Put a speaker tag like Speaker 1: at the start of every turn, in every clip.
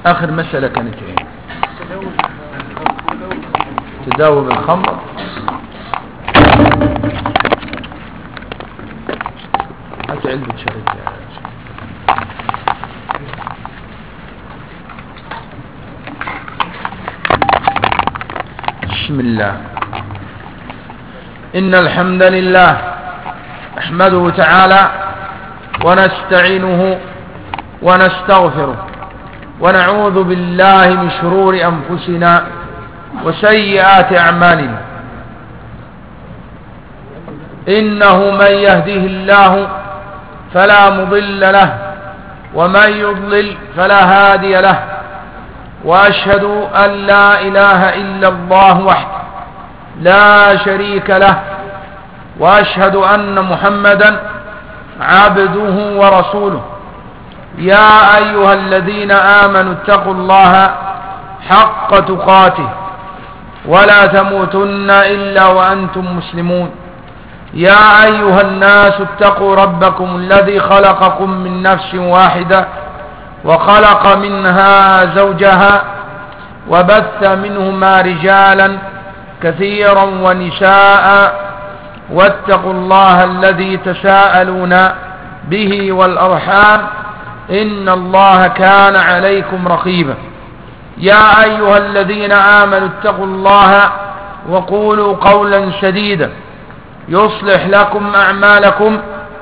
Speaker 1: آخر مسألة كانت ايه؟ تداوم الخمر. حتى علبة شريك يا بسم الله. إن الحمد لله نحمده تعالى ونستعينه ونستغفره ونعوذ بالله من شرور أنفسنا وسيئات أعمالنا. إنه من يهده الله فلا مضل له ومن يضلل فلا هادي له، وأشهد أن لا إله إلا الله وحده لا شريك له، وأشهد أن محمدا عبده ورسوله. يا أيها الذين آمنوا اتقوا الله حق تقاته ولا تموتن إلا وأنتم مسلمون. يا أيها الناس اتقوا ربكم الذي خلقكم من نفس واحدة وخلق منها زوجها وبث منهما رجالا كثيرا ونساء، واتقوا الله الذي تساءلون به والأرحام إن الله كان عليكم رقيبا. يا أيها الذين آمنوا اتقوا الله وقولوا قولا سديدا يصلح لكم أعمالكم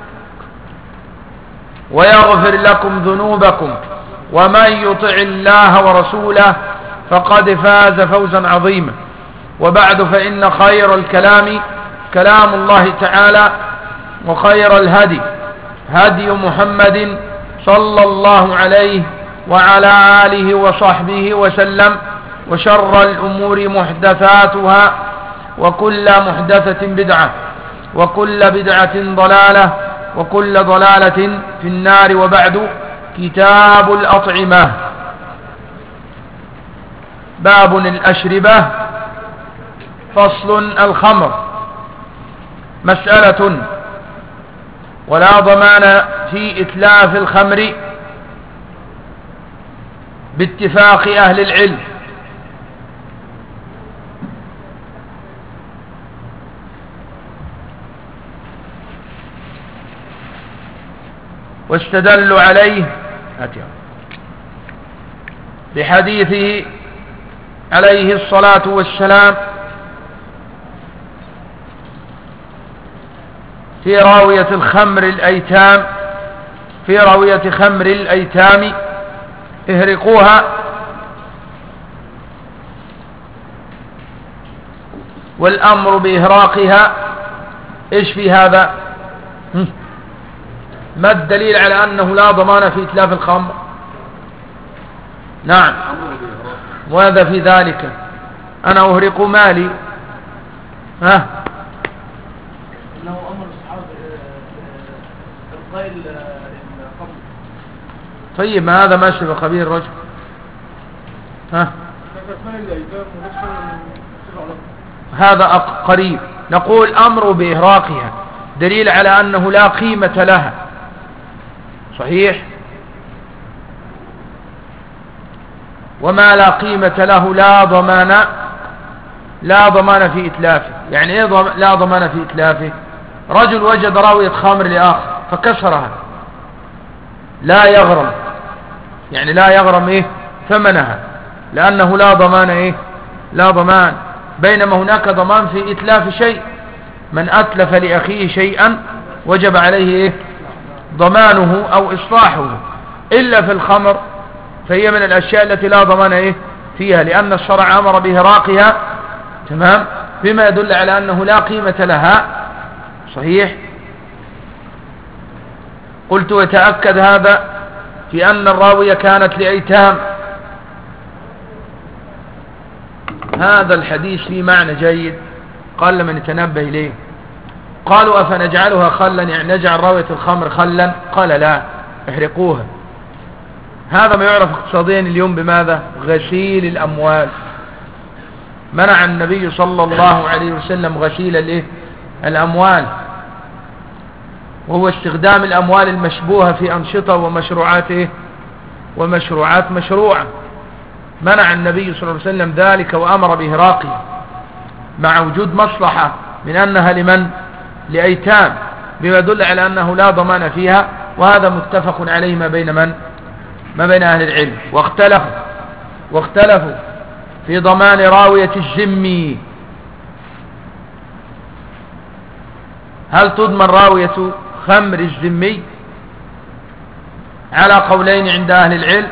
Speaker 1: ويغفر لكم ذنوبكم، ومن يطع الله ورسوله فقد فاز فوزا عظيما. وبعد، فإن خير الكلام كلام الله تعالى، وخير الهدي هدي محمد صلى الله عليه وعلى آله وصحبه وسلم، وشر الأمور محدثاتها، وكل محدثة بدعة، وكل بدعة ضلالة، وكل ضلالة في النار. وبعد، كتاب الأطعمة. باب الأشربة. فصل. الخمر. مسألة: ولا ضمان في إتلاف الخمر باتفاق أهل العلم. واستدلوا عليه بحديثه عليه الصلاة والسلام في راوية الخمر الأيتام، في راوية خمر الأيتام اهرقوها. والأمر بإهراقها إيش في هذا؟ ما الدليل على أنه لا ضمان في إتلاف الخمر؟ نعم، وهذا في ذلك أنا أهرق مالي. إنه أمر الصحابة إلقاء الخمر. طيب، ما هذا ماشي بخبير الرجل. هذا قريب. نقول أمر بإهراقها دليل على أنه لا قيمة لها. صحيح. وما لا قيمة له لا ضمان في إتلافه. يعني إيه لا ضمان في إتلافه؟ رجل وجد راوية خمر لآخر فكسرها، لا يغرم، يعني لا يغرم إيه ثمنها، لأنه لا ضمان إيه لا ضمان. بينما هناك ضمان في إتلاف شيء. من أتلف لأخيه شيئا وجب عليه إيه ضمانه أو إصلاحه. إلا في الخمر فهي من الأشياء التي لا ضمان إيه فيها، لأن الشرع أمر بإهراقها، تمام، بما يدل على أنه لا قيمة لها. صحيح. قلت: وتأكد هذا في أن الراوية كانت لأيتام. هذا الحديث فيه معنى جيد قال لمن يتنبه إليه. قالوا: أفنجعلها خلا، يعني نجعل راوية الخمر خلا؟ قال: لا، احرقوها. هذا ما يعرف اقتصاديا اليوم بماذا؟ غسيل الأموال. منع النبي صلى الله عليه وسلم غسيل الأموال، وهو استخدام الأموال المشبوهة في أنشطة ومشروعات مشروعة. منع النبي صلى الله عليه وسلم ذلك وأمر بإهراقه مع وجود مصلحة من أنها لمن؟ لأيتام، بما يدل على أنه لا ضمان فيها، وهذا متفق عليه ما بين من؟ ما بين أهل العلم. واختلفوا في ضمان راوية الذمي، هل تضمن راوية خمر الذمي؟ على قولين عند أهل العلم،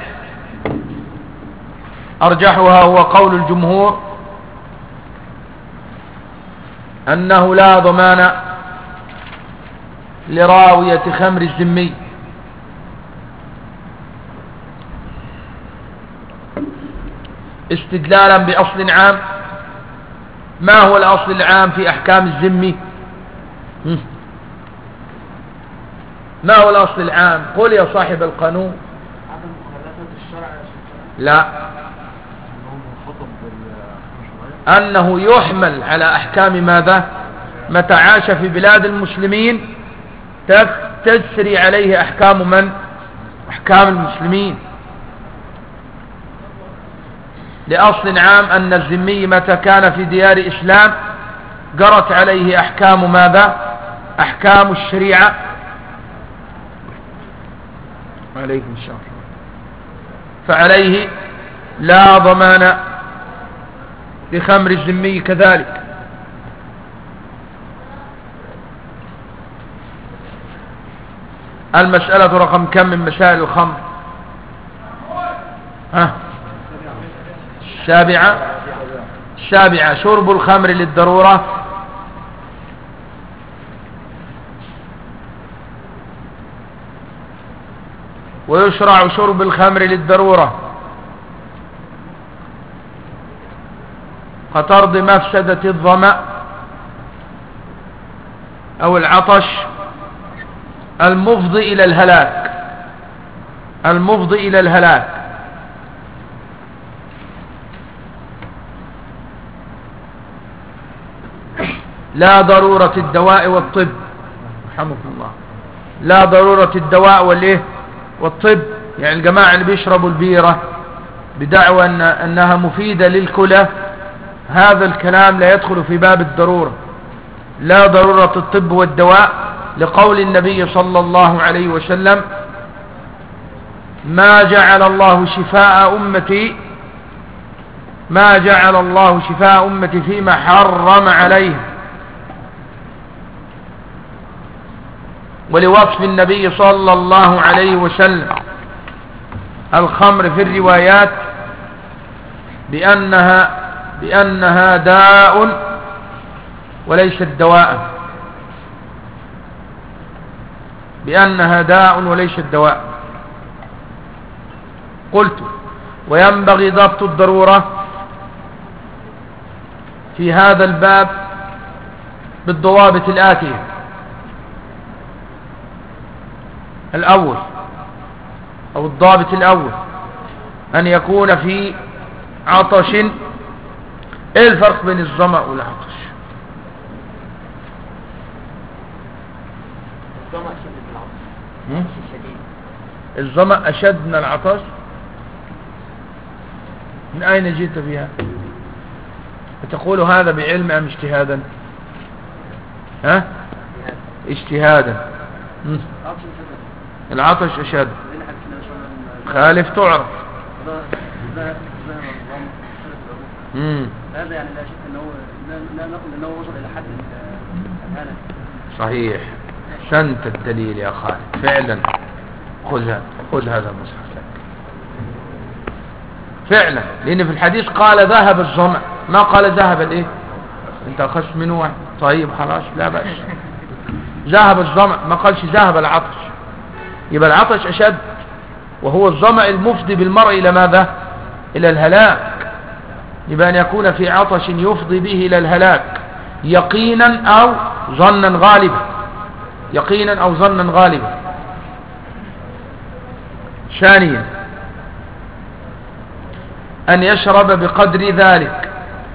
Speaker 1: أرجحها هو قول الجمهور أنه لا ضمان لراوية خمر الذمي، استدلالا بأصل عام. ما هو الأصل العام في أحكام الذمي؟ ما هو الأصل العام؟ قل يا صاحب القانون.
Speaker 2: عدم مخالفة الشرع.
Speaker 1: لا، أنه يحمل على أحكام ماذا؟ متى عاش في بلاد المسلمين تسري عليه أحكام من؟ أحكام المسلمين، لأصل عام أن الذمي متى كان في ديار إسلام جرت عليه أحكام ماذا؟ أحكام الشريعة. عليكم السلام. فعليه لا ضمان لخمر الذمي كذلك. المسألة رقم كم من مسائل الخمر؟ السابعة شرب الخمر للضرورة. ويشرع شرب الخمر للضرورة كطرد مفسدة الظمأ أو العطش المفضي إلى الهلاك، المفضي إلى الهلاك. لا ضرورة الدواء والطب، رحمكم الله، لا ضرورة الدواء والإيه والطب. يعني الجماعة اللي بيشربوا البيرة بدعوى أنها مفيدة للكلى، هذا الكلام لا يدخل في باب الضرورة. لا ضرورة الطب والدواء، لقول النبي صلى الله عليه وسلم: ما جعل الله شفاء أمتي فيما حرم عليه. ولوصف النبي صلى الله عليه وسلم الخمر في الروايات بأنها داء وليست دواء، بأنها داء وليست دواء. قلت: وينبغي ضبط الضرورة في هذا الباب بالضوابط الآتية: الأول أو الضابط الأول أن يكون في عطش. إيه الفرق بين الظمأ والعطش؟ الظمأ أشد من العطش. من أين جئت بها؟ تقول هذا بعلم أم اجتهادا؟ اجتهادا. العطش أشد. خالف تعرف.
Speaker 2: هذا يعني لا شك لا نقول انه وصل الى حد الهلك.
Speaker 1: صحيح، سنت الدليل يا خالد فعلا. خذ هذا المصحف لك فعلا، لان في الحديث قال ذهب الظمأ، ما قال ذهب الايه. انت اخذت منه واحد. طيب خلاص لا بأس. ذهب الظمأ، ما قالش ذهب العطش. يبقى العطش اشد، وهو الظمأ المفضي بالمرء الى ماذا؟ الى الهلاك. يبقى ان يكون في عطش يفضي به الى الهلاك يقينا او ظنا غالبا، يقينا او ظنا غالبا. ثانيا ان يشرب بقدر ذلك،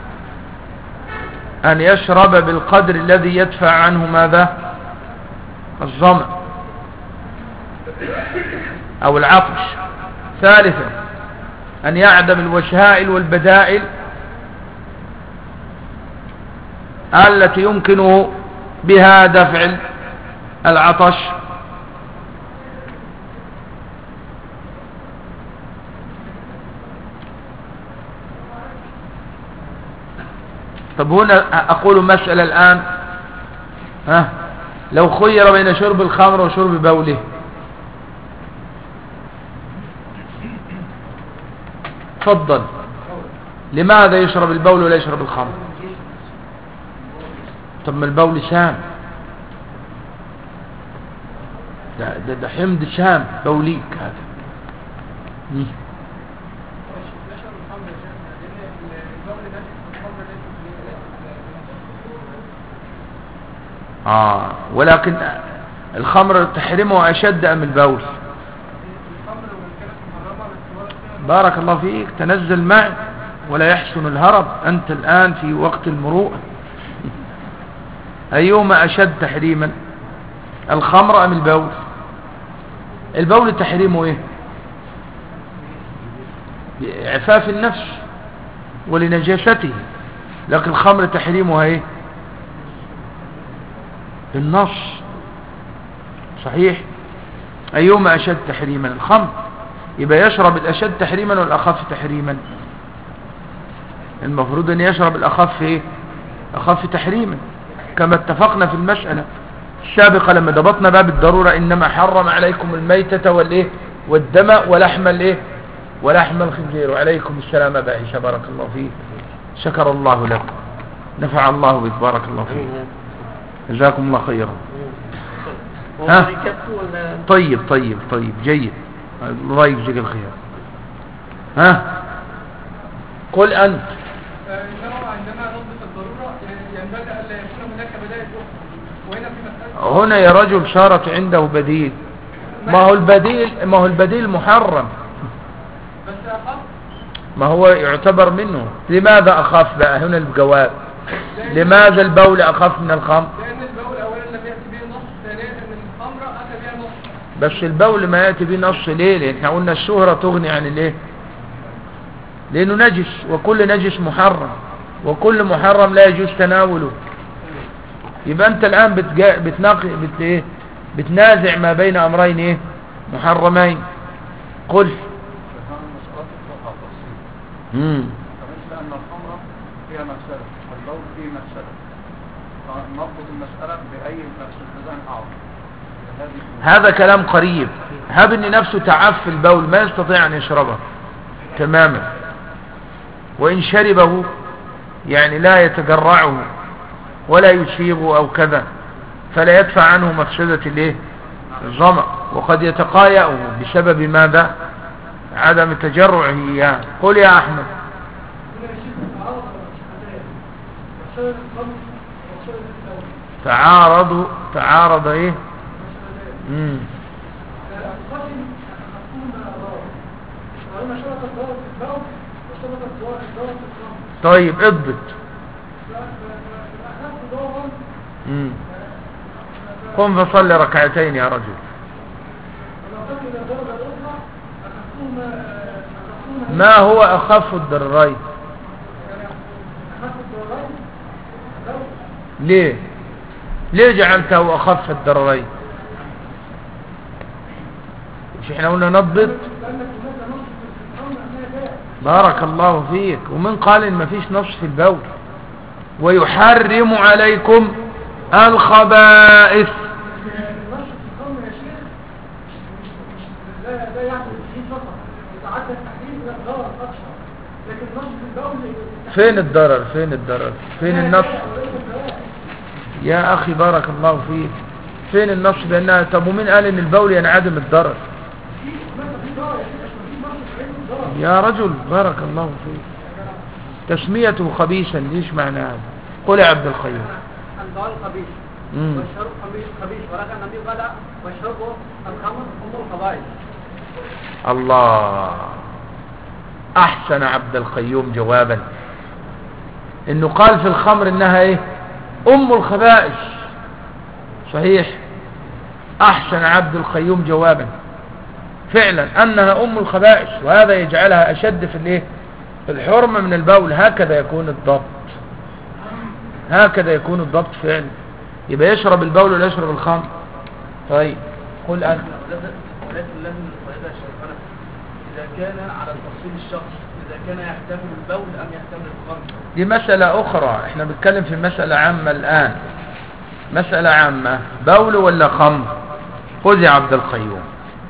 Speaker 1: ان يشرب بالقدر الذي يدفع عنه ماذا؟ الظمأ او العطش. ثالثا أن يعدم الوسائل والبدائل التي يمكن بها دفع العطش. طب هنا أقول مسألة الآن، لو خير بين شرب الخمر وشرب بوله، تفضل، لماذا يشرب البول ولا يشرب الخمر؟ طب ما البول سام، ده حمض سام بوليك هذا. ولكن الخمر تحرمه أشد أم البول؟ بارك الله فيك، تنزل معي ولا يحسن الهرب، أنت الآن في وقت المروءة. أيهما أشد تحريما، الخمر أم البول؟ البول تحريمه إيه؟ عفاف النفس ولنجاسته، لكن الخمر تحريمها إيه؟ بالنص صحيح. أيهما أشد تحريما؟ الخمر. يبقى يشرب الأشد تحريما والأخف تحريما. المفروض أن يشرب الأخف إيه؟ أخف تحريما، كما اتفقنا في المسألة السابقة لما ضبطنا باب الضرورة: إنما حرم عليكم الميتة والإيه والدم ولحم الإيه ولحم الخنزير. وعليكم السلام بعيشة، بارك الله فيك، شكر الله لكم، نفع الله بك، بارك الله فيك، جزاكم الله خيرا. طيب طيب طيب، جيد، الله يجزيك الخير. قل أنت.
Speaker 2: عندما نضبط الضرورة ينبغي ألا يكون هناك بدائل أخرى، وهنا في مسألة
Speaker 1: هنا يا رجل صارت عنده بديل. ما هو البديل محرم،
Speaker 2: بس أخف.
Speaker 1: ما هو يعتبر منه. لماذا أخاف بقى هنا الجواب؟ لماذا البول أخف من الخمر؟
Speaker 2: لأن البول أولا لم يأتي به نص، ثانيا أن الخمر أتى بها نص.
Speaker 1: بس البول ما يأتي به نص ليه؟ لأن احنا قلنا الشهرة تغني عن الايه؟ لأنه نجس، وكل نجس محرم، وكل محرم لا يجوز تناوله. يبقى أنت الآن بتنازع ما بين أمرين إيه؟ محرمين. قل.
Speaker 2: فمثل أن الخمر فيها مفسدة والبول فيه مفسدة، فنربط المسألة بأي مفسدتين أعظم.
Speaker 1: هذا كلام قريب. هب ان نفسه تعف البول ما يستطيع ان يشربه تماما، وان شربه يعني لا يتجرعه ولا يسيغه او كذا، فلا يدفع عنه مفسدة الايه؟ الظمأ، وقد يتقايأه بسبب ماذا؟ عدم تجرعه اياه. قل يا احمد. تعارض ايه؟ طيب اضبط. قم فصلي ركعتين يا رجل. ما هو اخف الضررين؟ ليه جعلته اخف الضررين؟ مش احنا قلنا نضبط؟ بارك الله فيك. ومن قال ان مفيش نص في البول؟ ويحرم عليكم الخبائث. فين الضرر؟ فين النص يا اخي؟ بارك الله فيك، فين النص بانها؟ طب ومين قال ان البول ينعدم الضرر؟ يا رجل بارك الله فيك، تسميته خبيثا ليش معنى هذا؟ قل يا عبد الخير.
Speaker 2: البول خبيث والشرب خبيث، ولكن النبي قال والشرب الخمر هم الخبائث.
Speaker 1: الله، احسن عبد القيوم جوابا، انه قال في الخمر انها ايه؟ ام الخبائث. صحيح، احسن عبد القيوم جوابا. فعلا أنها أم الخبائث، وهذا يجعلها أشد في الايه في الحرمة من البول. هكذا يكون الضبط، هكذا يكون الضبط فعلا. يبقى يشرب البول ولا يشرب الخمر؟ طيب قل أنت.
Speaker 3: ولكن لازم الفائدة شرفنا إذا كان على تفصيل الشخص، إذا كان يحتمل البول أم يحتمل الخمر.
Speaker 1: دي مسألة أخرى، احنا بنتكلم في مسألة عامة الآن، مسألة عامة، بول ولا خمر؟ خذ يا عبد القيوم.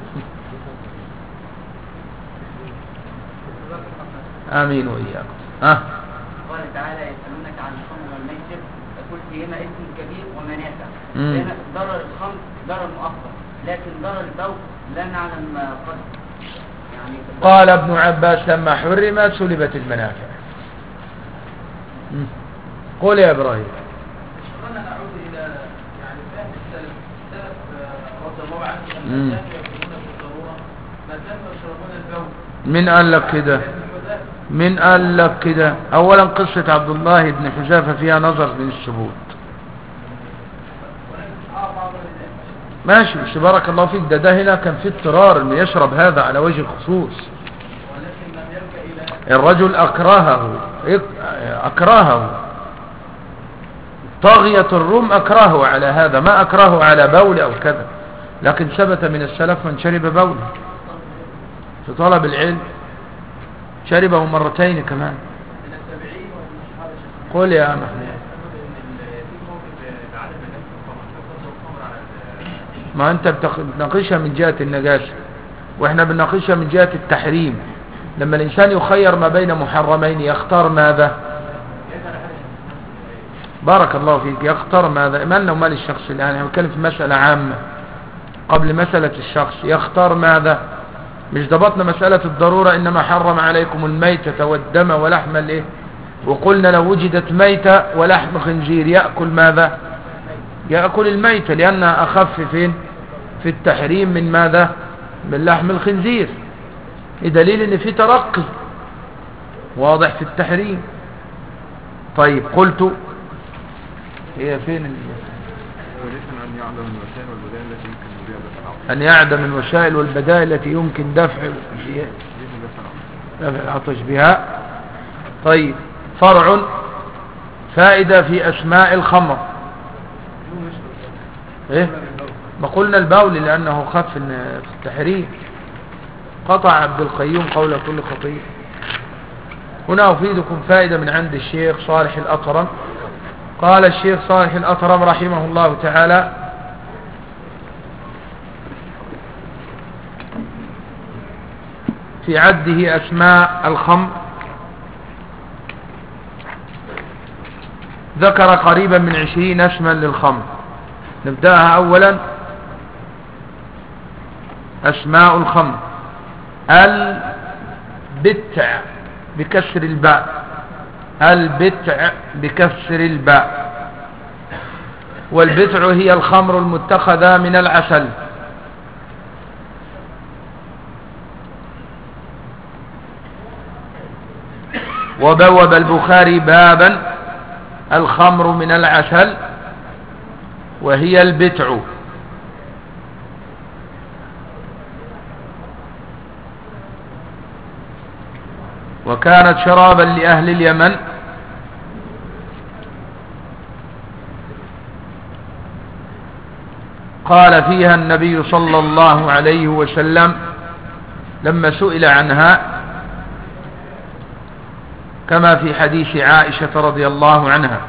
Speaker 1: آمين وإياكم.
Speaker 4: قال تعالى يسألونك عن الخمر والميسر يقول فيهما اسم كبير ومنافع. لأن ضرر الخمر ضرر مؤخر، لكن ضرر البول لا نعلم قد يعني.
Speaker 1: قال ابن عباس لما حرم سلبت المنافع. قول يا إبراهيم.
Speaker 3: أنا أعود إلى يعني فهم السلف رضي الله عنه أن كانوا يكونون بالضرورة ما كانوا يشربون البول.
Speaker 1: من قال لك كده؟ من قال لك كده؟ اولا قصة عبد الله بن حذافة فيها نظر من الثبوت. ماشي، بس بارك الله فيك، ده هنا كان في اضطرار انه يشرب هذا على وجه الخصوص. الرجل اكرهه طاغية الروم، اكرهه على هذا، ما اكرهه على بول او كذا. لكن ثبت من السلف من شرب بوله في طلب العلم، شربه مرتين كمان. قل يا محمود. ما انت بتناقشها من جهة النجاسة، واحنا بنناقشها من جهة التحريم. لما الانسان يخير ما بين محرمين يختار ماذا؟ بارك الله فيك، يختار ماذا؟ مالنا ومال الشخص الان، انا بتكلم في مسألة عامة قبل مسألة الشخص. يختار ماذا؟ مش ضبطنا مسألة الضرورة، إنما حرم عليكم الميتة والدم ولحم الايه، وقلنا لو وجدت ميتة ولحم خنزير يأكل ماذا؟ يأكل الميتة، لأنها أخف فين؟ في التحريم من ماذا؟ من لحم الخنزير، بدليل ان في ترقي واضح في التحريم. طيب قلت هي فين أن يعدم الوسائل والبدائل التي يمكن دفع العطش بها. طيب فرع فائدة في أسماء الخمر. إيه؟ ما قلنا البول لأنه خف في التحريم. قطع عبد القيوم قول كل خطيب. هنا أفيدكم فائدة من عند الشيخ صالح الأطرم. قال الشيخ صالح الأطرم رحمه الله تعالى: في عده أسماء الخمر ذكر قريبا من 20 اسما للخمر. نبدأها أولا. أسماء الخمر: البتع بكسر الباء، البتع بكسر الباء. والبتع هي الخمر المتخذة من العسل. وبوب البخاري بابا الخمر من العسل وهي البتع. وكانت شرابا لأهل اليمن قال فيها النبي صلى الله عليه وسلم لما سئل عنها كما في حديث عائشة رضي الله عنها: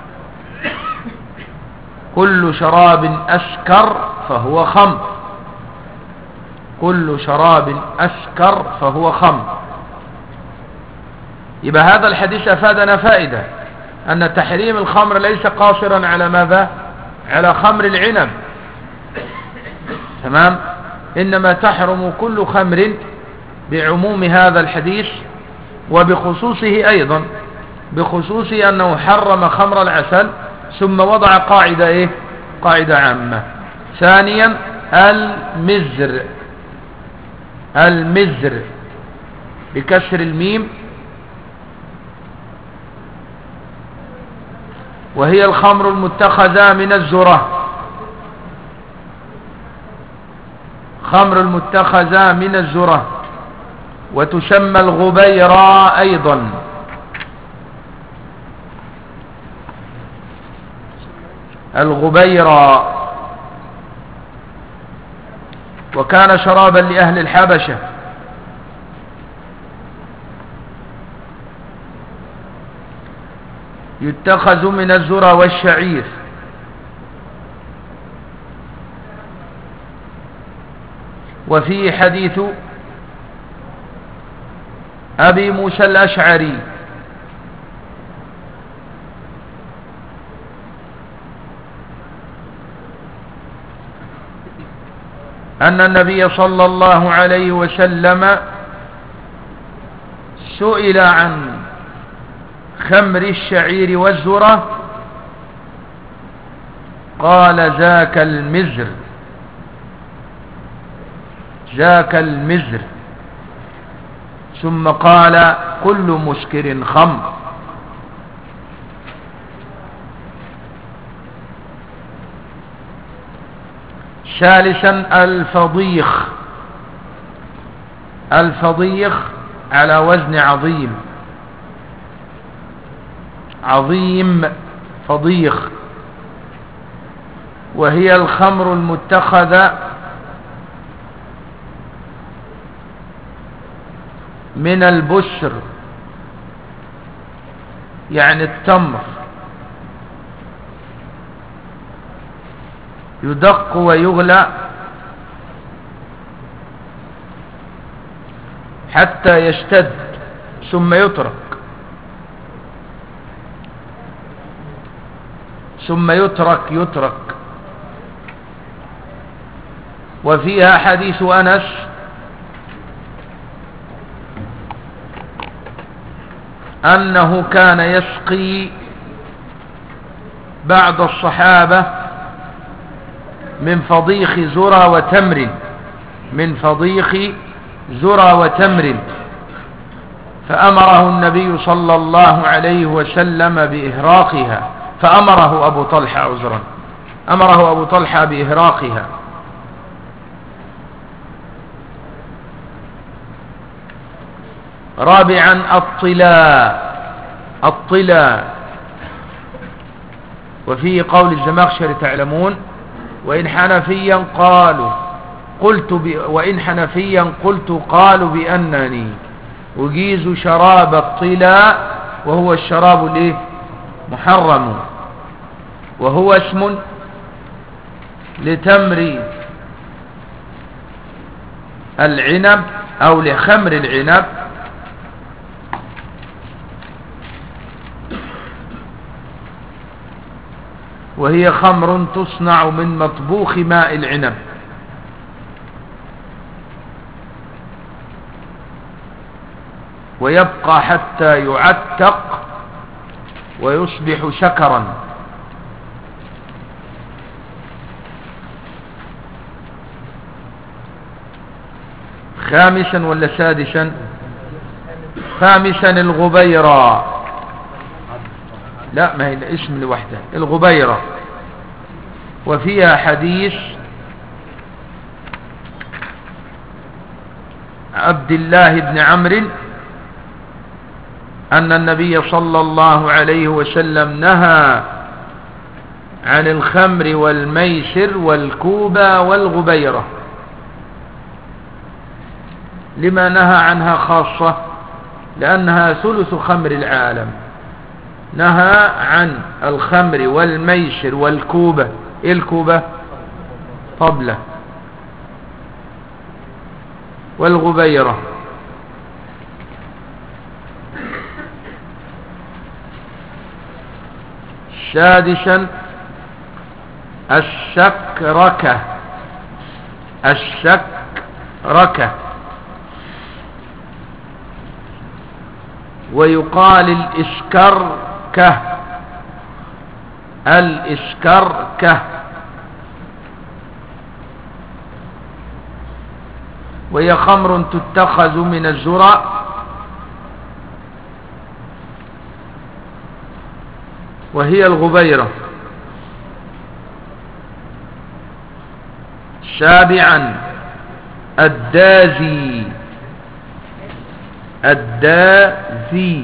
Speaker 1: كل شراب أسكر فهو خمر، كل شراب أسكر فهو خمر. يبقى هذا الحديث أفادنا فائدة أن تحريم الخمر ليس قاصرا على ماذا؟ على خمر العنب، تمام؟ إنما تحرم كل خمر بعموم هذا الحديث، وبخصوصه أيضا، بخصوصه أنه حرم خمر العسل ثم وضع قاعدة إيه؟ قاعدة عامة. ثانيا المزر، المزر بكسر الميم، وهي الخمر المتخذة من الذرة، خمر المتخذة من الذرة، وتسمى الغبيرة أيضا. الغبيرة، وكان شرابا لأهل الحبشة، يتخذ من الذرة والشعير. وفيه حديث أبي موسى الأشعري أن النبي صلى الله عليه وسلم سئل عن خمر الشعير والذرة قال ذاك المزر، ذاك المزر، ثم قال كل مسكر خمر. ثالثا الفضيخ. الفضيخ على وزن عظيم، عظيم فضيخ، وهي الخمر المتخذة من البسر، يعني التمر، يدق ويغلى حتى يشتد ثم يترك، ثم يترك. وفيها حديث أنس أنه كان يسقي بعض الصحابة من فضيخ ذرة وتمر، من فضيخ ذرة وتمر، فأمره النبي صلى الله عليه وسلم بإهراقها، فأمره أبو طلحة عذرا، أمره أبو طلحة بإهراقها. رابعا الطلاء، وفيه قول الزمخشري تعلمون وإن حنفيا قلت قالوا بأنني أجيز شراب الطلاء، وهو الشراب الايه محرم، وهو اسم لتمر العنب أو لخمر العنب، وهي خمر تصنع من مطبوخ ماء العنب، ويبقى حتى يعتق ويصبح سكرا. خامسا ولا سادسا؟ خامسا الغبيرة، لا ما هي الاسم لوحده، الغبيرة. وفيها حديث عبد الله بن عمرو أن النبي صلى الله عليه وسلم نهى عن الخمر والميسر والكوبة والغبيرة. لما نهى عنها خاصة؟ لأنها ثلث خمر العالم. نهى عن الخمر والميسر والكوبة. إيه الكوبة؟ طبلة. والغبيرة. سادسا السكركة. السكركة، ويقال الإسكركة. الإسكركة، وهي خمر تتخذ من الذرة، وهي الغبيرة. سابعا الدازي. الدازي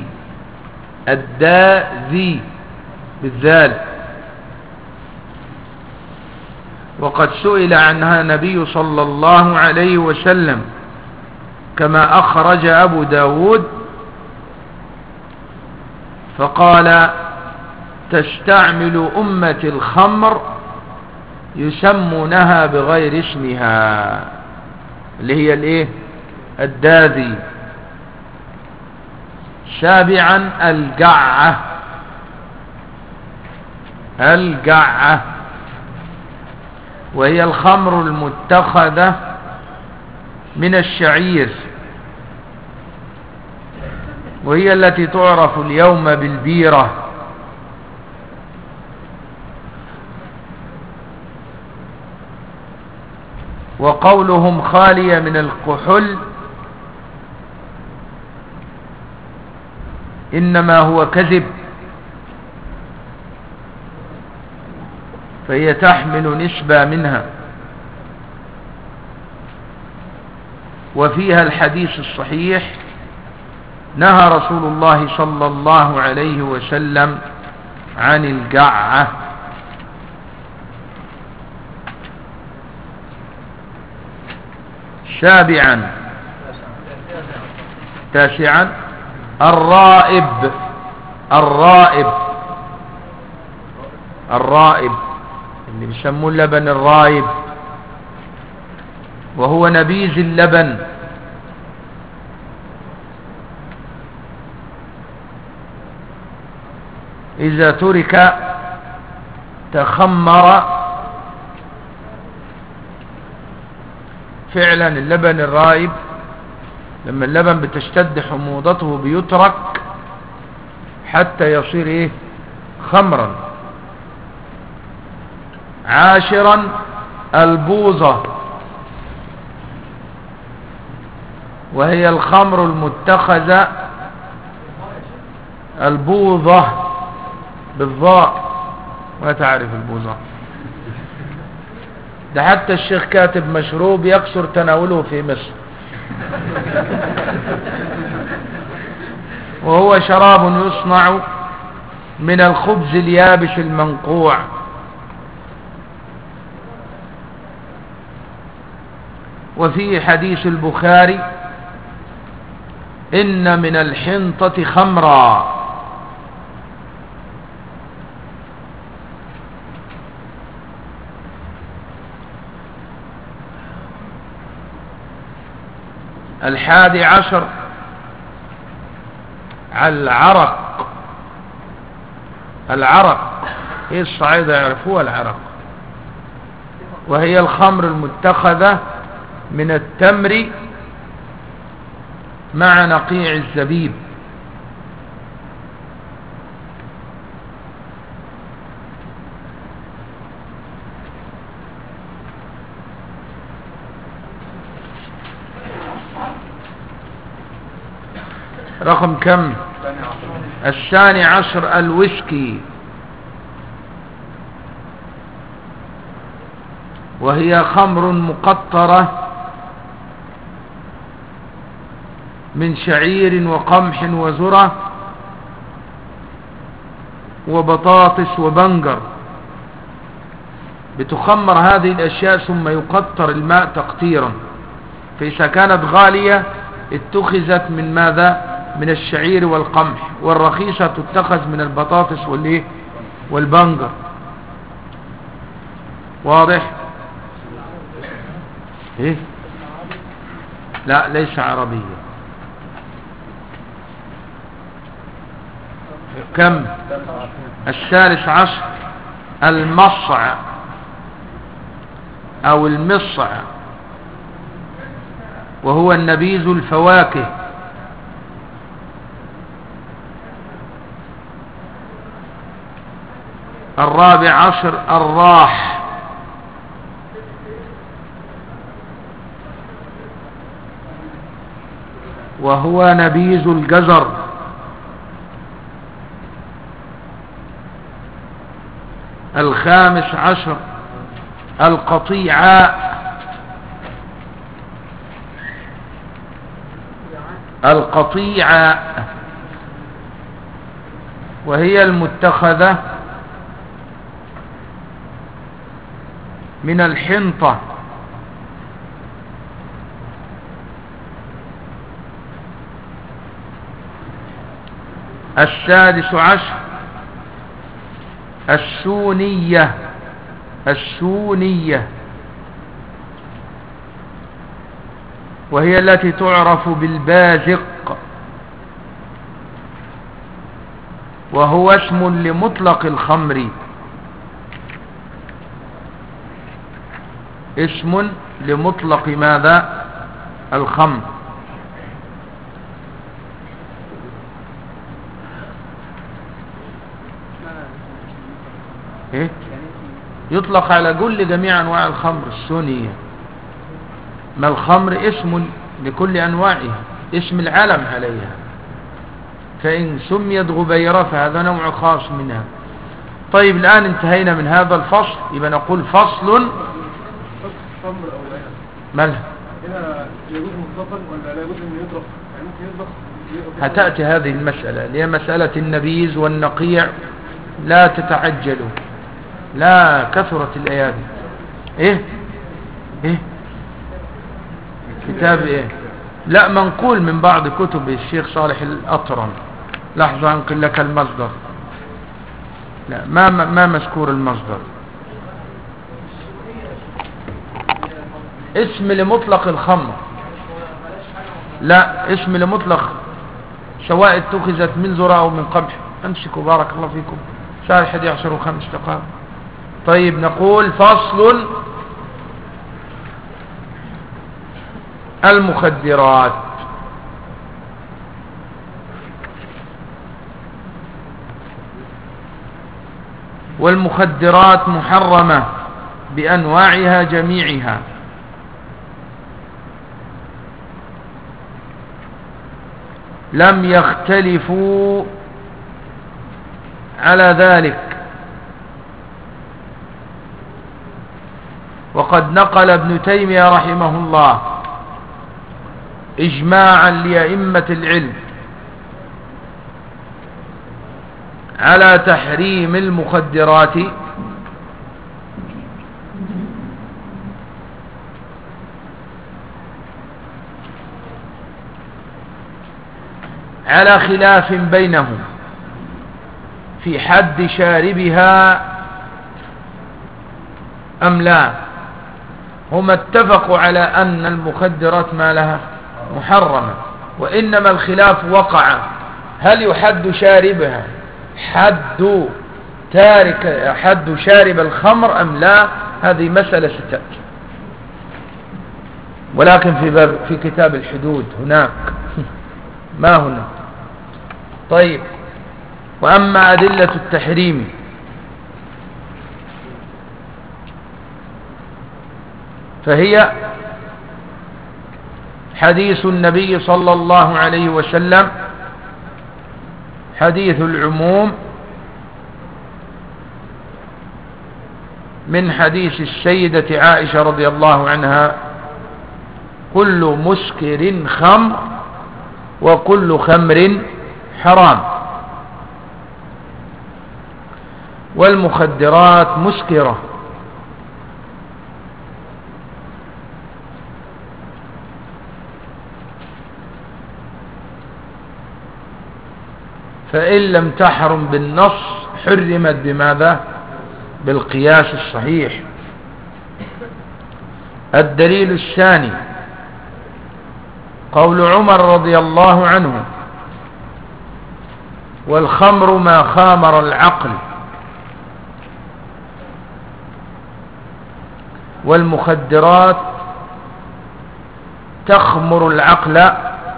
Speaker 1: الدازي بالذال. وقد سئل عنها النبي صلى الله عليه وسلم كما أخرج أبو داود فقال تستعمل أمة الخمر يسمونها بغير اسمها اللي هي الايه الداذي. سابعا الجعة. الجعة وهي الخمر المتخذة من الشعير وهي التي تعرف اليوم بالبيرة. وقولهم خالية من الكحول إنما هو كذب، فهي تحمل نسبة منها. وفيها الحديث الصحيح نهى رسول الله صلى الله عليه وسلم عن الجعة. سابعا تاسعا الرائب. الرائب الرائب اللي بيسموه اللبن الرايب وهو نبيذ اللبن إذا ترك تخمر. فعلا اللبن الرايب لما اللبن بتشتد حموضته بيترك حتى يصير ايه خمرا. عاشرا البوظة وهي الخمر المتخذة. البوظة بالضاء ما تعرف البوظة ده حتى الشيخ كاتب مشروب يكثر تناوله في مصر وهو شراب يصنع من الخبز اليابس المنقوع. وفي حديث البخاري إن من الحنطة خمرا. الحادي عشر العرق. العرق هي الصعيدة يعرفوها العرق وهي الخمر المتخذة من التمر مع نقيع الزبيب. رقم كم؟ الثاني عشر الويسكي وهي خمر مقطرة من شعير وقمح وذرة وبطاطس وبنجر. بتخمر هذه الأشياء ثم يقطر الماء تقطيرا، فإذا كانت غالية اتخذت من ماذا؟ من الشعير والقمح، والرخيصة تتخذ من البطاطس والبنجر. واضح؟ ايه؟ لا ليس عربية. كم؟ الثالث عشر المصع او المصع وهو النبيذ الفواكه. الرابع عشر الراح وهو نبيذ الجزر. الخامس عشر القطيعاء القطيعة، وهي المتخذة من الحنطة. السادس عشر السونية. السونية وهي التي تعرف بالبازق، وهو اسم لمطلق الخمر. اسم لمطلق ماذا؟ الخمر. إيه؟ يطلق على كل جميع أنواع الخمر السونية. ما الخمر اسم لكل أنواعها، اسم العلم عليها، فإن سميت غبيرة فهذا نوع خاص منها. طيب الآن انتهينا من هذا الفصل، يبقى نقول فصل. مالها؟
Speaker 2: هنا يجوز مطلقا ولا لا يجوز ان يطلق؟ يعني ممكن يطلق.
Speaker 1: هتأتي هذه المسألة اللي هي مسألة النبيذ والنقيع. لا تتعجلوا، لا كثرت الأيادي. ايه كتاب ايه؟ لا، منقول من بعض كتب الشيخ صالح الأطرم. لحظة انقل لك المصدر. لا، ما مذكور المصدر. اسم لمطلق الخمر. لا، اسم لمطلق، سواء اتخذت من ذرة او من قمح. امسكوا بارك الله فيكم. ساعة 11 و5 دقائق. طيب نقول فصل. المخدرات. والمخدرات محرمة بأنواعها جميعها، لم يختلفوا على ذلك. وقد نقل ابن تيمية رحمه الله إجماعا لأئمة العلم على تحريم المخدرات، على خلاف بينهم في حد شاربها أم لا. هم اتفقوا على أن المخدرات ما لها محرمة، وإنما الخلاف وقع هل يحد شاربها حد شارب الخمر أم لا. هذه مسألة ستأتي، ولكن في كتاب الحدود هناك ما هنا. طيب، وأما أدلة التحريم فهي حديث النبي صلى الله عليه وسلم، حديث العموم، من حديث السيدة عائشة رضي الله عنها: كل مسكر خمر وكل خمر حرام. والمخدرات مسكرة، فإن لم تحرم بالنص حرمت بماذا؟ بالقياس الصحيح. الدليل الثاني قول عمر رضي الله عنه: والخمر ما خامر العقل، والمخدرات تخمر العقل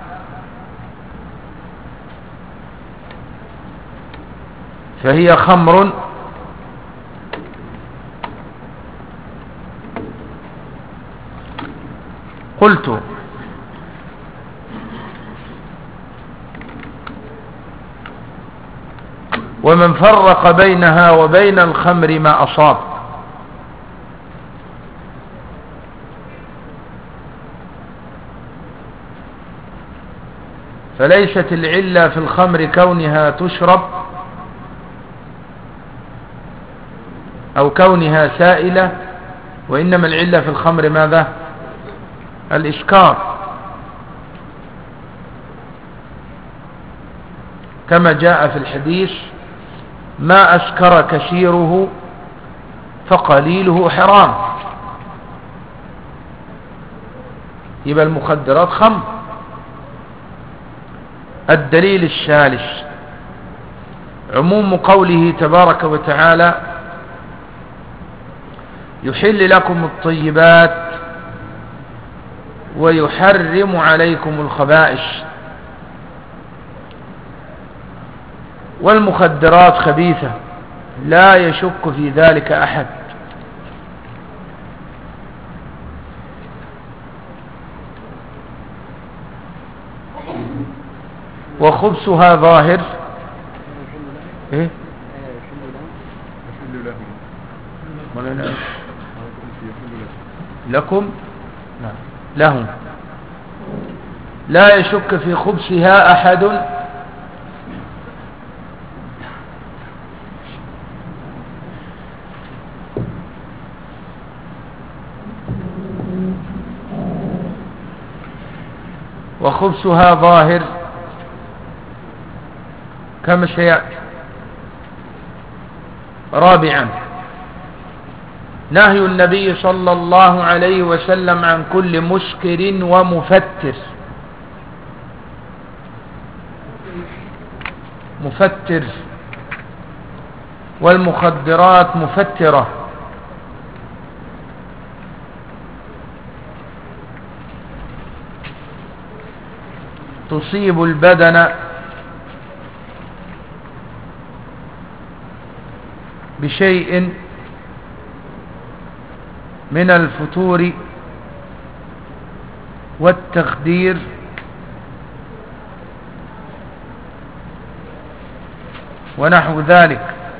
Speaker 1: فهي خمر. قلت: ومن فرق بينها وبين الخمر ما أصاب. فليست العلة في الخمر كونها تشرب أو كونها سائلة، وإنما العلة في الخمر ماذا؟ الإسكار، كما جاء في الحديث: ما أسكر كثيره فقليله حرام. يبقى المخدرات خمر. الدليل الثالث عموم قوله تبارك وتعالى: يحل لكم الطيبات ويحرم عليكم الخبائث. والمخدرات خبيثة لا يشك في ذلك أحد. وخبثها ظاهر. إيه؟ لكم لهم لا يشك في خبثها أحد وخبثها ظاهر كما سيأتي. رابعا نهي النبي صلى الله عليه وسلم عن كل مسكر ومفتر. مفتر، والمخدرات مفترة. تصيب البدن بشيء من الفتور والتخدير ونحو ذلك،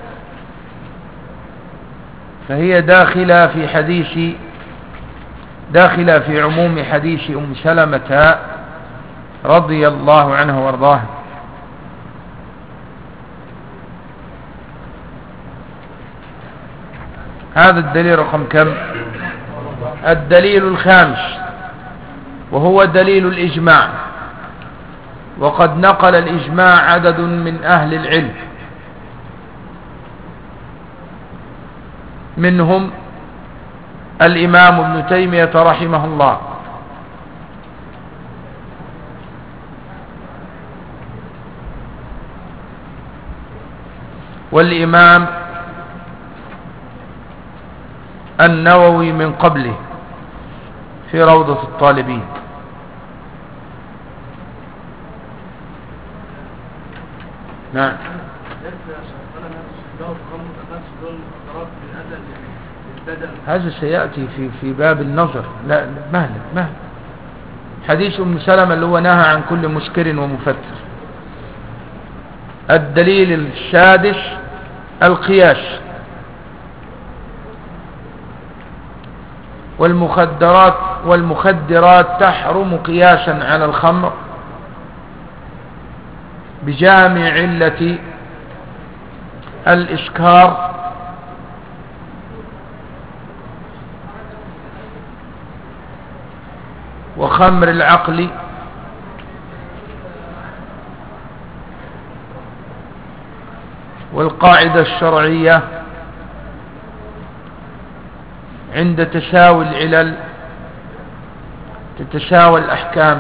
Speaker 1: فهي داخلة في عموم حديث أم سلمة رضي الله عنها وارضاها. هذا الدليل رقم كم؟ الدليل الخامس، وهو دليل الإجماع. وقد نقل الإجماع عدد من أهل العلم، منهم الإمام ابن تيمية رحمه الله، والإمام النووي من قبله في روضة الطالبين. نعم. هذا سيأتي في باب النظر. لا مهلا. حديث أم سلمة اللي هو نهى عن كل مسكر ومفتر. الدليل السادس القياس. والمخدرات تحرم قياسا على الخمر بجامع علة الإسكار وخمر العقل والقاعدة الشرعية عند تساوي العلل تتساوى الأحكام.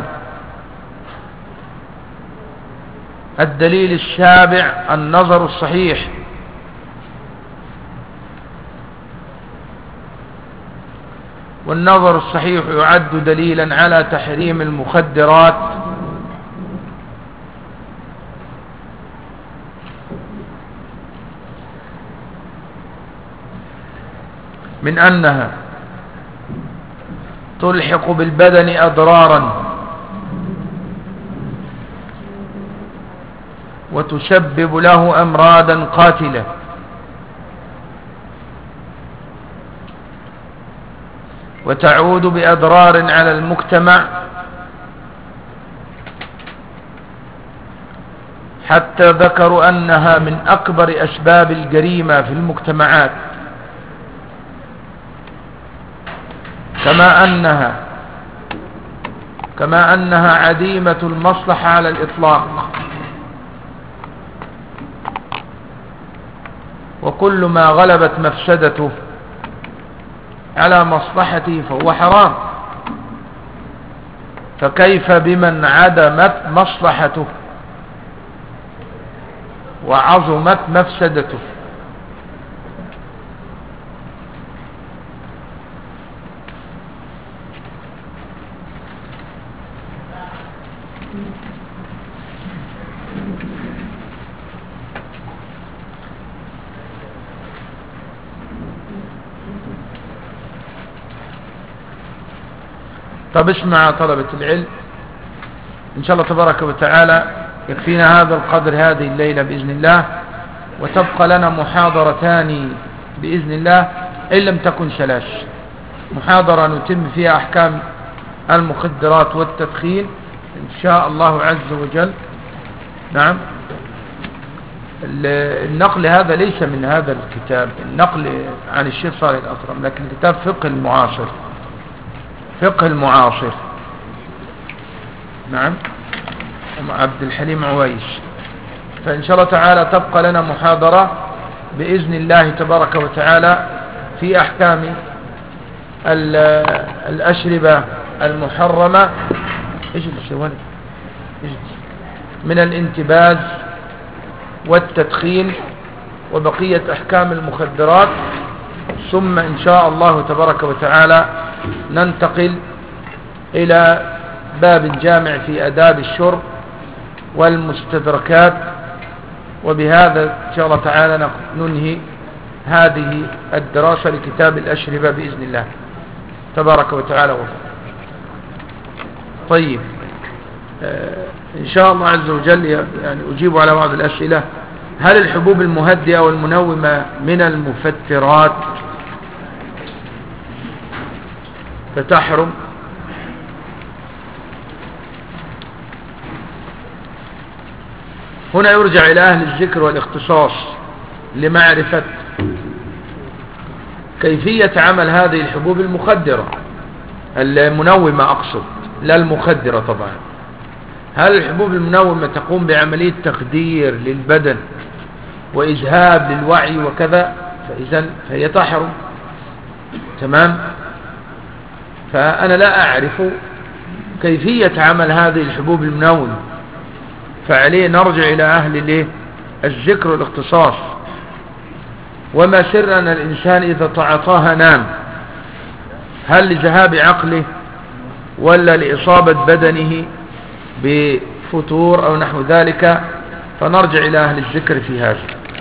Speaker 1: الدليل السابع النظر الصحيح. والنظر الصحيح يعد دليلا على تحريم المخدرات من أنها تلحق بالبدن أضرارا وتسبب له أمراضا قاتلة، وتعود بأضرار على المجتمع حتى ذكروا أنها من أكبر أسباب الجريمة في المجتمعات، كما أنها عديمة المصلحة على الإطلاق، وكل ما غلبت مفسدته على مصلحته فهو حرام، فكيف بمن عدمت مصلحته وعظمت مفسدته؟ طب اسمع طلبة العلم، إن شاء الله تبارك وتعالى يكفينا هذا القدر هذه الليلة بإذن الله، وتبقى لنا محاضرتان بإذن الله إن لم تكن 3. محاضرة نتم فيها أحكام المخدرات والتدخين إن شاء الله عز وجل. نعم، النقل هذا ليس من هذا الكتاب، النقل عن الشيخ صالح الأطرم، لكن كتاب فقه المعاصر. نعم، عبد الحليم عويش. فإن شاء الله تعالى تبقى لنا محاضرة بإذن الله تبارك وتعالى في أحكام الأشربة المحرمة من الانتباز والتدخين وبقية أحكام المخدرات، ثم إن شاء الله تبارك وتعالى ننتقل إلى باب جامع في آداب الشرب والمستدركات، وبهذا إن شاء الله تعالى ننهي هذه الدراسة لكتاب الأشربة بإذن الله تبارك وتعالى وفق. طيب، إن شاء الله عز وجل يعني أجيب على بعض الأسئلة. هل الحبوب المهدئة والمنومة من المفترات فتحرم؟ هنا يرجع إلى أهل الذكر والاختصاص لمعرفة كيفية عمل هذه الحبوب المخدرة المنومة، أقصد لا المخدرة طبعا. هل الحبوب المنومة تقوم بعملية تخدير للبدن وإذهاب للوعي وكذا، فإذن فهي تحرم. تمام، فأنا لا أعرف كيفية عمل هذه الحبوب المنومة، فعليه نرجع إلى أهل الذكر والاختصاص. وما سر أن الإنسان إذا تعاطاها نام، هل لذهاب عقله ولا لإصابة بدنه بفتور أو نحو ذلك؟ فنرجع إلى أهل الذكر في هذا.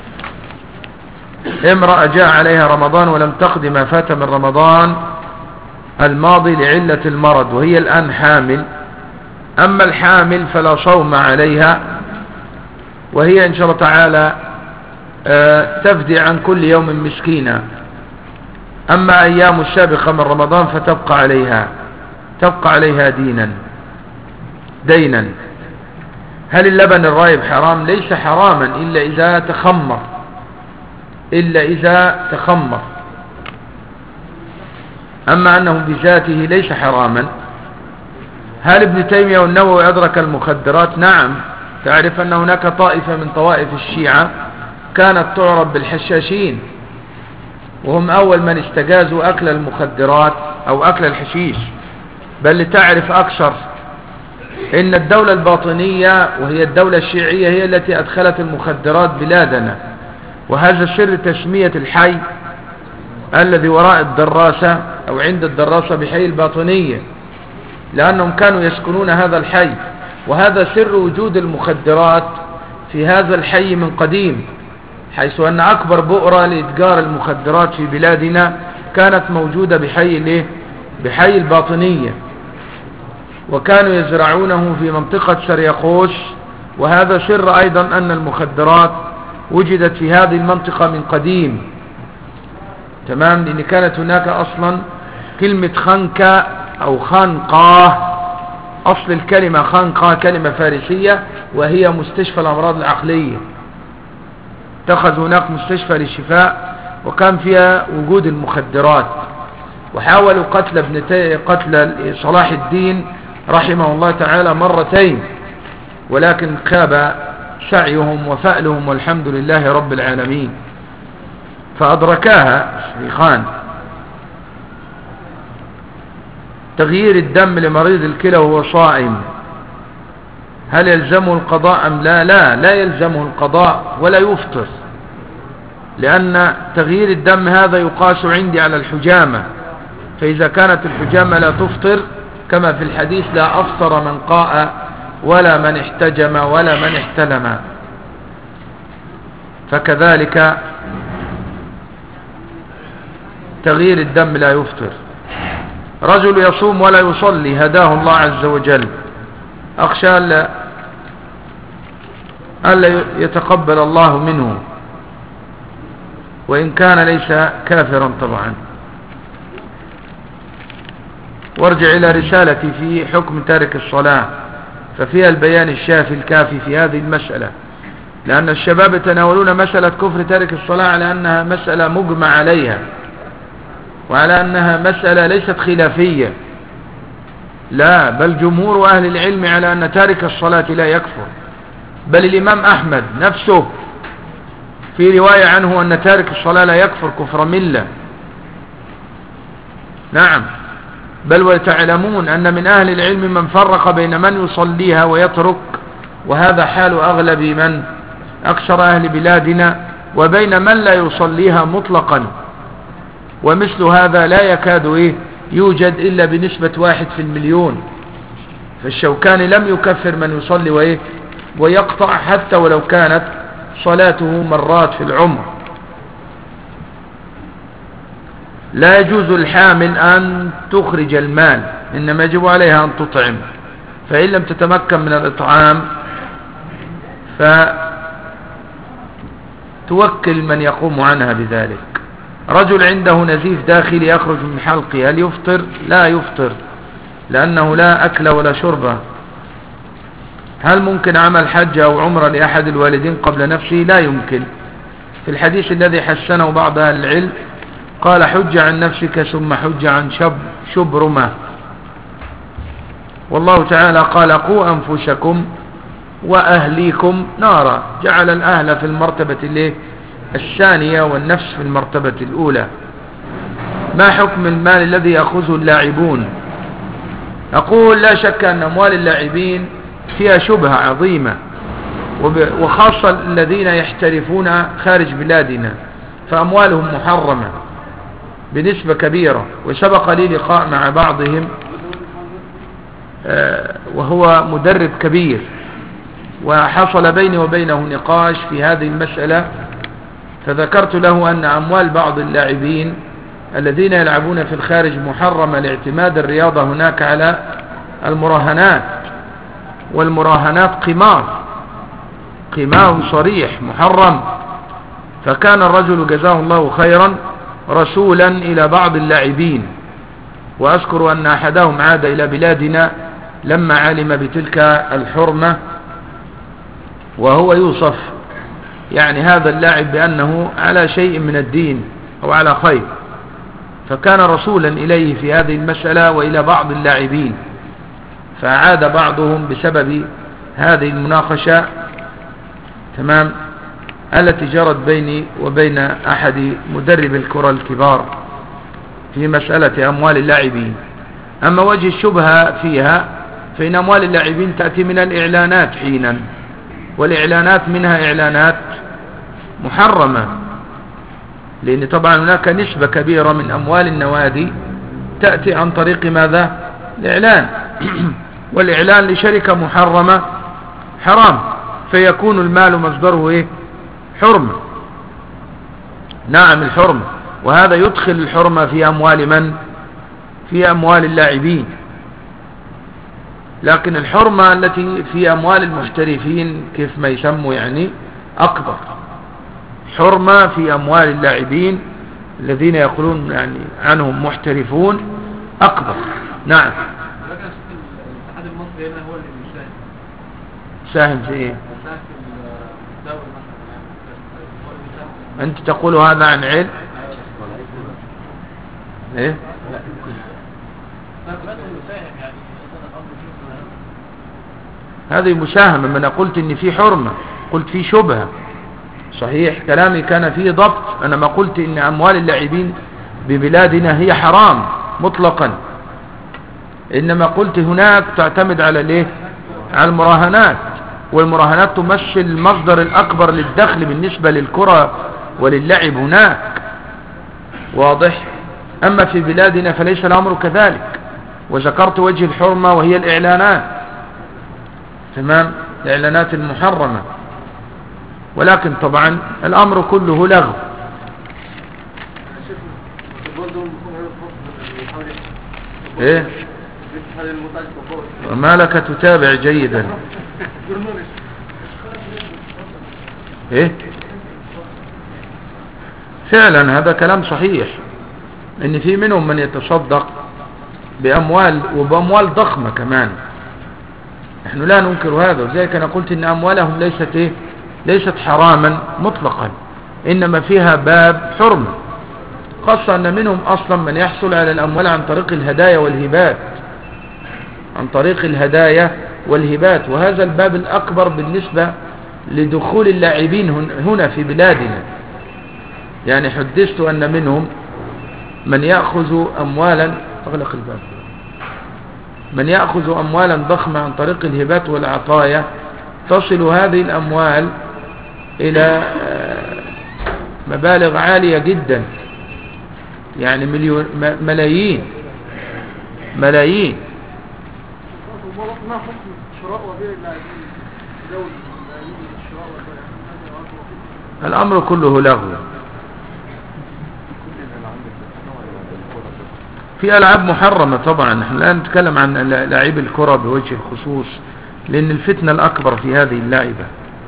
Speaker 1: امرأة جاء عليها رمضان ولم تقضي ما فات من رمضان الماضي لعلة المرض، وهي الآن حامل. أما الحامل فلا صوم عليها، وهي إن شاء الله تعالى تفدي عن كل يوم مسكينة. أما أيام السابقة من رمضان فتبقى عليها دينا. هل اللبن الرايب حرام؟ ليس حراما إلا إذا تخمر، أما أنه بذاته ليس حراما. هل ابن تيمية والنووي أدرك المخدرات؟ نعم. تعرف أن هناك طائفة من طوائف الشيعة كانت تعرف بالحشاشين، وهم أول من استجازوا أكل المخدرات أو أكل الحشيش. بل لتعرف أكثر إن الدولة الباطنية وهي الدولة الشيعية هي التي أدخلت المخدرات بلادنا، وهذا سر تسمية الحي الذي وراء الدراسة أو عند الدراسة بحي الباطنية، لأنهم كانوا يسكنون هذا الحي، وهذا سر وجود المخدرات في هذا الحي من قديم، حيث أن أكبر بؤرة لإتجار المخدرات في بلادنا كانت موجودة بحي الباطنية، وكانوا يزرعونه في منطقة سرياقوش. وهذا سر أيضا أن المخدرات وجدت في هذه المنطقة من قديم. تمام، لأن كانت هناك أصلا كلمة خنكة أو خنقاه أصل الكلمة خنقة كلمة فارسية، وهي مستشفى الأمراض العقلية. اتخذ هناك مستشفى للشفاء وكان فيها وجود المخدرات، وحاولوا قتل صلاح الدين رحمه الله تعالى مرتين، ولكن خاب سعيهم وفألهم والحمد لله رب العالمين، فأدركاها الشيخان. تغيير الدم لمريض الكلى وهو صائم، هل يلزمه القضاء أم لا؟ لا يلزمه القضاء ولا يفطر، لأن تغيير الدم هذا يقاس عندي على الحجامة، فإذا كانت الحجامة لا تفطر كما في الحديث لا أفطر من قاء ولا من احتجم ولا من احتلم، فكذلك تغيير الدم لا يفطر. رجل يصوم ولا يصلي هداه الله عز وجل، أخشى ألا يتقبل الله منه، وإن كان ليس كافرا طبعا. وارجع إلى رسالتي في حكم تارك الصلاة، ففيها البيان الشافي الكافي في هذه المسألة، لأن الشباب يتناولون مسألة كفر تارك الصلاة على أنها مسألة مجمع عليها، وعلى أنها مسألة ليست خلافية، لا، بل جمهور أهل العلم على أن تارك الصلاة لا يكفر، بل الإمام أحمد نفسه في رواية عنه أن تارك الصلاة لا يكفر كفر ملة. نعم، بل وتعلمون أن من أهل العلم من فرق بين من يصليها ويترك، وهذا حال أغلب من أكثر أهل بلادنا، وبين من لا يصليها مطلقا، ومثل هذا لا يكاد يوجد إلا بنسبة 1 في المليون. فالشوكاني لم يكفر من يصلي ويقطع حتى ولو كانت صلاته مرات في العمر. لا يجوز الحامل أن تخرج المال، إنما يجب عليها أن تطعم، فإن لم تتمكن من الإطعام فتوكل من يقوم عنها بذلك. رجل عنده نزيف داخلي يخرج من حلقه، هل يفطر؟ لا يفطر، لأنه لا أكل ولا شرب. هل ممكن عمل حج أو عمرة لأحد الوالدين قبل نفسه؟ لا يمكن. في الحديث الذي حسنه بعض أهل العلم قال حج عن نفسك ثم حج عن شبرمة، والله تعالى قال قوا أنفسكم وأهليكم نارا، جعل الأهل في المرتبة الثانية والنفس في المرتبة الأولى. ما حكم المال الذي يأخذه اللاعبون؟ أقول لا شك أن أموال اللاعبين فيها شبهة عظيمة، وخاصة الذين يحترفون خارج بلادنا فأموالهم محرمة بنسبة كبيرة. وسبق لي لقاء مع بعضهم وهو مدرب كبير، وحصل بيني وبينه نقاش في هذه المسألة، فذكرت له أن أموال بعض اللاعبين الذين يلعبون في الخارج محرمة لاعتماد الرياضة هناك على المراهنات، والمراهنات قمار صريح محرم. فكان الرجل جزاه الله خيرا رسولا إلى بعض اللاعبين، وأذكر أن أحدهم عاد إلى بلادنا لما علم بتلك الحرمة، وهو يوصف يعني هذا اللاعب بأنه على شيء من الدين أو على خير، فكان رسولا إليه في هذه المسألة وإلى بعض اللاعبين، فعاد بعضهم بسبب هذه المناقشة تمام التي جرت بيني وبين أحد مدرب الكرة الكبار في مسألة أموال اللاعبين. أما وجه الشبهة فيها فإن أموال اللاعبين تأتي من الإعلانات حينا، والإعلانات منها إعلانات محرمة، لأن طبعا هناك نسبة كبيرة من أموال النوادي تأتي عن طريق ماذا؟ الإعلان والإعلان لشركة محرمة حرام، فيكون المال مصدره حرمة. نعم الحرمة، وهذا يدخل الحرمة في أموال من؟ في أموال اللاعبين. لكن الحرمة التي في أموال المحترفين كيف ما يسموا يعني أكبر. حرمة في أموال اللاعبين الذين يقولون يعني عنهم محترفون أكبر. نعم.
Speaker 2: الاتحاد المصري
Speaker 3: تيمية هو اللي بيساهم
Speaker 1: ساهم في ايه؟
Speaker 3: ساهم في الدولة مثلا يعني هو اللي بيساهم.
Speaker 1: انت تقول هذا عن علم؟ ايه؟ هذه مساهمة. من قلت ان في حرمة، قلت في شبهة. صحيح كلامي كان فيه ضبط، انا ما قلت ان اموال اللاعبين ببلادنا هي حرام مطلقا، انما قلت هناك تعتمد على الايه؟ على المراهنات، والمراهنات تمثل المصدر الاكبر للدخل بالنسبة للكرة وللعب هناك. واضح؟ اما في بلادنا فليس الامر كذلك. وذكرت وجه الحرمة وهي الاعلانات، تمام، الاعلانات المحرمة. ولكن طبعا الامر كله لغو. ايه؟ وما لك تتابع جيدا؟ ايه؟ فعلا هذا كلام صحيح، ان في منهم من يتصدق باموال، وباموال ضخمة كمان. نحن لا ننكر هذا، وذلك انا قلت ان اموالهم ليست ايه؟ ليست حراما مطلقا، انما فيها باب حرمة، خاصة ان منهم اصلا من يحصل على الاموال عن طريق الهدايا والهبات، عن طريق الهدايا والهبات. وهذا الباب الاكبر بالنسبة لدخول اللاعبين هنا في بلادنا. يعني حدثت ان منهم من يأخذ اموالا، اغلق الباب، من يأخذ اموالا ضخمة عن طريق الهبات والعطايا، تصل هذه الاموال الى مبالغ عالية جدا، يعني ملايين.
Speaker 2: ما حكم شراء وبيع اللاعبين دولي الشراء والبيع؟
Speaker 1: الامر كله لغو. في العاب محرمة طبعا، نحن الان نتكلم عن لاعبي الكرة بوجه الخصوص، لان الفتنة الاكبر في هذه اللاعبة.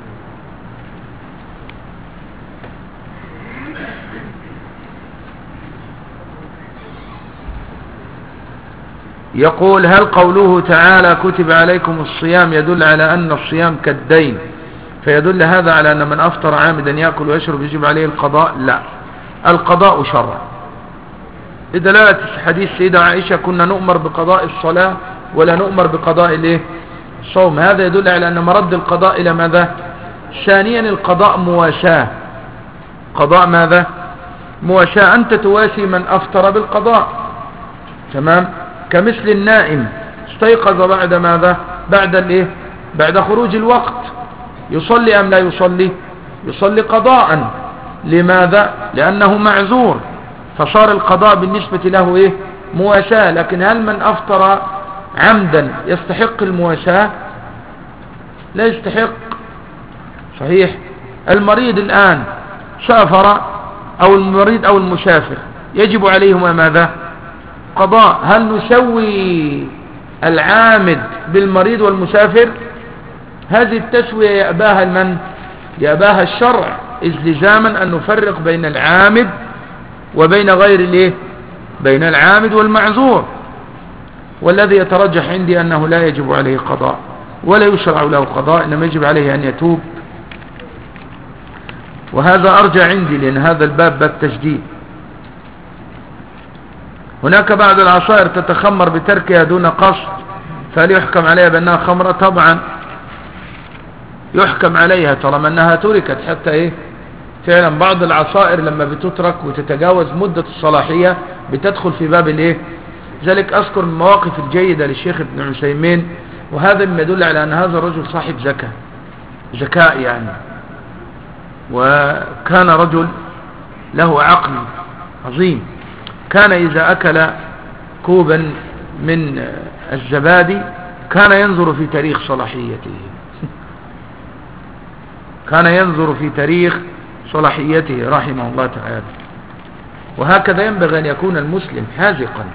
Speaker 1: يقول: هل قوله تعالى كتب عليكم الصيام يدل على أن الصيام كالدين، فيدل هذا على أن من أفطر عامدا يأكل ويشرب يجب عليه القضاء؟ لا، القضاء شرع. بدلالة حديث سيدة عائشة: كنا نؤمر بقضاء الصلاة ولا نؤمر بقضاء الصوم. هذا يدل على أن مرد القضاء إلى ماذا؟ ثانيا القضاء مواساة. قضاء ماذا؟ مواساة، أنت تواسي من أفطر بالقضاء، تمام، كمثل النائم استيقظ بعد ماذا؟ بعد خروج الوقت، يصلي أم لا يصلي؟ يصلي قضاء. لماذا؟ لأنه معذور، فصار القضاء بالنسبة له مواساة. لكن هل من أفطر عمدا يستحق المواساة؟ لا يستحق. صحيح. المريض الآن سافر، أو المريض أو المسافر، يجب عليهما ماذا؟ قضاء. هل نسوي العامد بالمريض والمسافر؟ هذه التسوية يأباها من؟ يأباها الشرع، إذ لزاما أن نفرق بين العامد وبين غير بين العامد والمعذور. والذي يترجح عندي أنه لا يجب عليه قضاء ولا يشرع له قضاء، إنما يجب عليه أن يتوب. وهذا أرجع عندي، لأن هذا الباب باب تجديد. هناك بعض العصائر تتخمر بتركها دون قصد، فهل يحكم عليها بأنها خمرة؟ طبعا يحكم عليها طالما أنها تركت. حتى فعلا بعض العصائر لما بتترك وتتجاوز مدة الصلاحية بتدخل في باب ذلك. أذكر المواقف الجيدة للشيخ ابن عثيمين، وهذا مما يدل على أن هذا الرجل صاحب ذكاء يعني، وكان رجل له عقل عظيم. كان إذا أكل كوبا من الزبادي كان ينظر في تاريخ صلاحيته، كان ينظر في تاريخ صلاحيته رحمه الله تعالى. وهكذا ينبغي أن يكون المسلم حاذقا.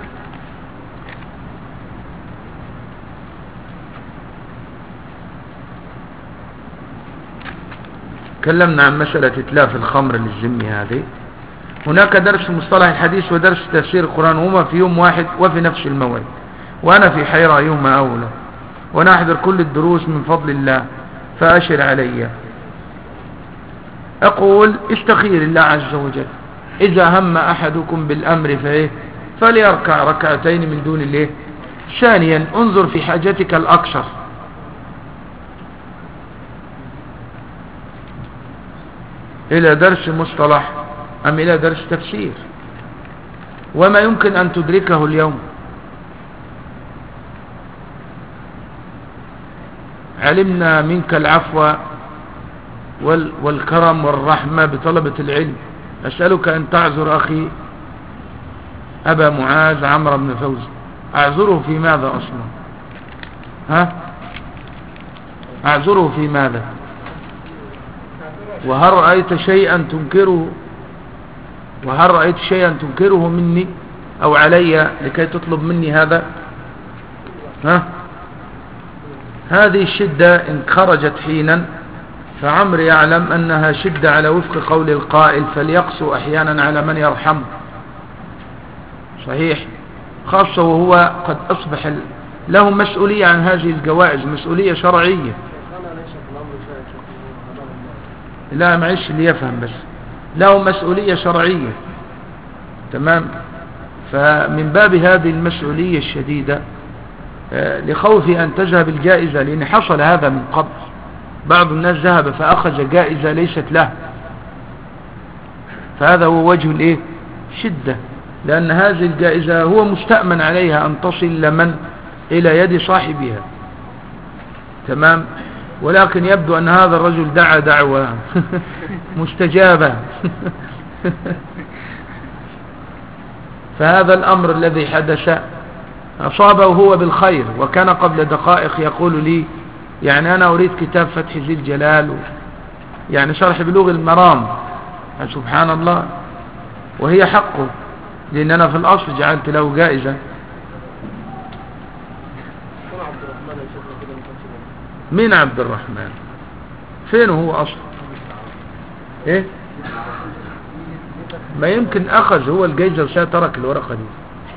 Speaker 1: تكلمنا عن مسألة إتلاف الخمر للذم هذه. هناك درس مصطلح الحديث ودرس تفسير القرآن، هما في يوم واحد وفي نفس الموعد، وأنا في حيرة أيهما أولى. ونحضر كل الدروس من فضل الله، فأشر علي. أقول استخير الله عز وجل، إذا هم أحدكم بالأمر فليركع ركعتين من دون الله. ثانيا انظر في حاجتك الأكثر، إلى درس مصطلح أم إلى درس تفسير، وما يمكن أن تدركه اليوم. علمنا منك العفو والكرم والرحمة بطلبة العلم. أسألك أن تعذر أخي أبا معاذ عمرو بن فوزي. أعذره في ماذا أصلا؟ أعذره في ماذا؟ وهل رأيت شيئا تنكره مني أو علي لكي تطلب مني هذا؟ هذه الشدة إن خرجت حينا فعمر يعلم أنها شدة على وفق قول القائل: فليقسو أحيانا على من يرحم. صحيح، خاصة وهو قد أصبح له مسؤولية عن هذه الجوائز، مسؤولية شرعية. لا معيش اللي يفهم، بس له مسؤولية شرعية. تمام. فمن باب هذه المسؤولية الشديدة لخوفي أن تذهب الجائزة، لأن حصل هذا من قبل، بعض الناس ذهب فأخذ جائزة ليست له، فهذا هو وجه شدة، لأن هذه الجائزة هو مستأمن عليها أن تصل إلى يد صاحبها. تمام. ولكن يبدو أن هذا الرجل دعا دعوة مستجابة فهذا الأمر الذي حدث أصابه هو بالخير، وكان قبل دقائق يقول لي يعني أنا أريد كتاب فتح ذي الجلال يعني شرح بلوغ المرام. سبحان الله، وهي حقه، لأن أنا في الأصل جعلت له جائزة. مين عبد الرحمن؟ فين هو أصلا؟ ما يمكن أخذ هو الجائزة وساترك الورقة دي.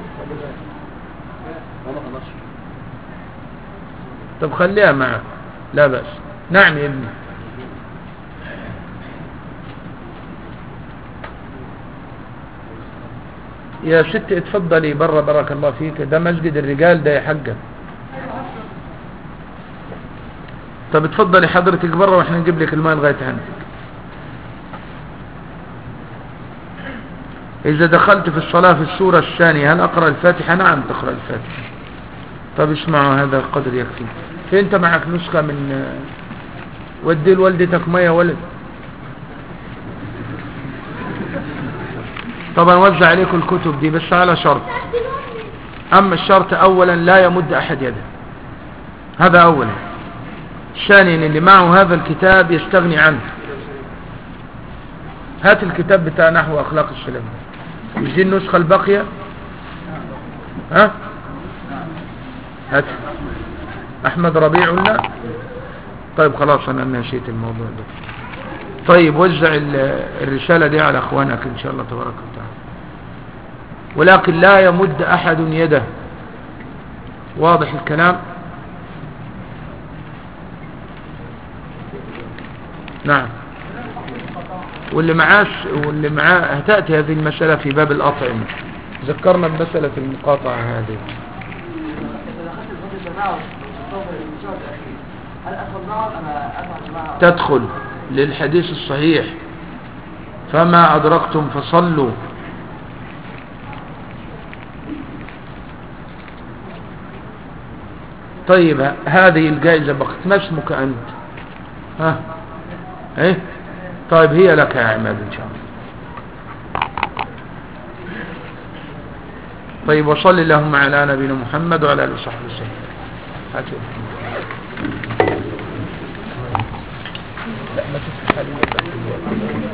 Speaker 1: طب خليها معك، لا بأس. نعم يا ابني. يا ست اتفضلي برا، بارك الله فيك، ده مسجد الرجال ده يا حاجة. طب اتفضلي حضرتك برا واحنا نجيب لك الماء لغاية عندك. إذا دخلت في الصلاة في السورة الثانية هل أقرأ الفاتحة؟ نعم تقرأ الفاتحة. طب اسمعوا، هذا القدر يكفي. في انت معك نسخة من ودي لوالدتك مية ولد؟ طبعا وزع عليكم الكتب دي بس على شرط. أما الشرط أولا لا يمد أحد يده، هذا أولا. ثانيا اللي معه هذا الكتاب يستغني عنه. هات الكتاب بتاع نحو أخلاق السلام، مش دي النسخة الباقية؟ هات أحمد ربيع ولا؟ طيب خلاص أنا نسيت الموضوع ده. طيب وزع الرسالة دي على أخوانك إن شاء الله تبارك وتعالى، ولكن لا يمد أحد يده. واضح الكلام؟ نعم. واللي معاه هتأتي هذه المسألة في باب الأطعمة. ذكرنا بمسألة المقاطعة هذه. تدخل للحديث الصحيح فما أدركتم فصلوا. طيب هذه الجائزة بقت، ما اسمك أنت؟ ايه طيب هي لك يا عماد ان شاء الله. طيب وصل اللهم على نبينا محمد وعلى اله وصحبه وسلم. لا ما تفتح علينا.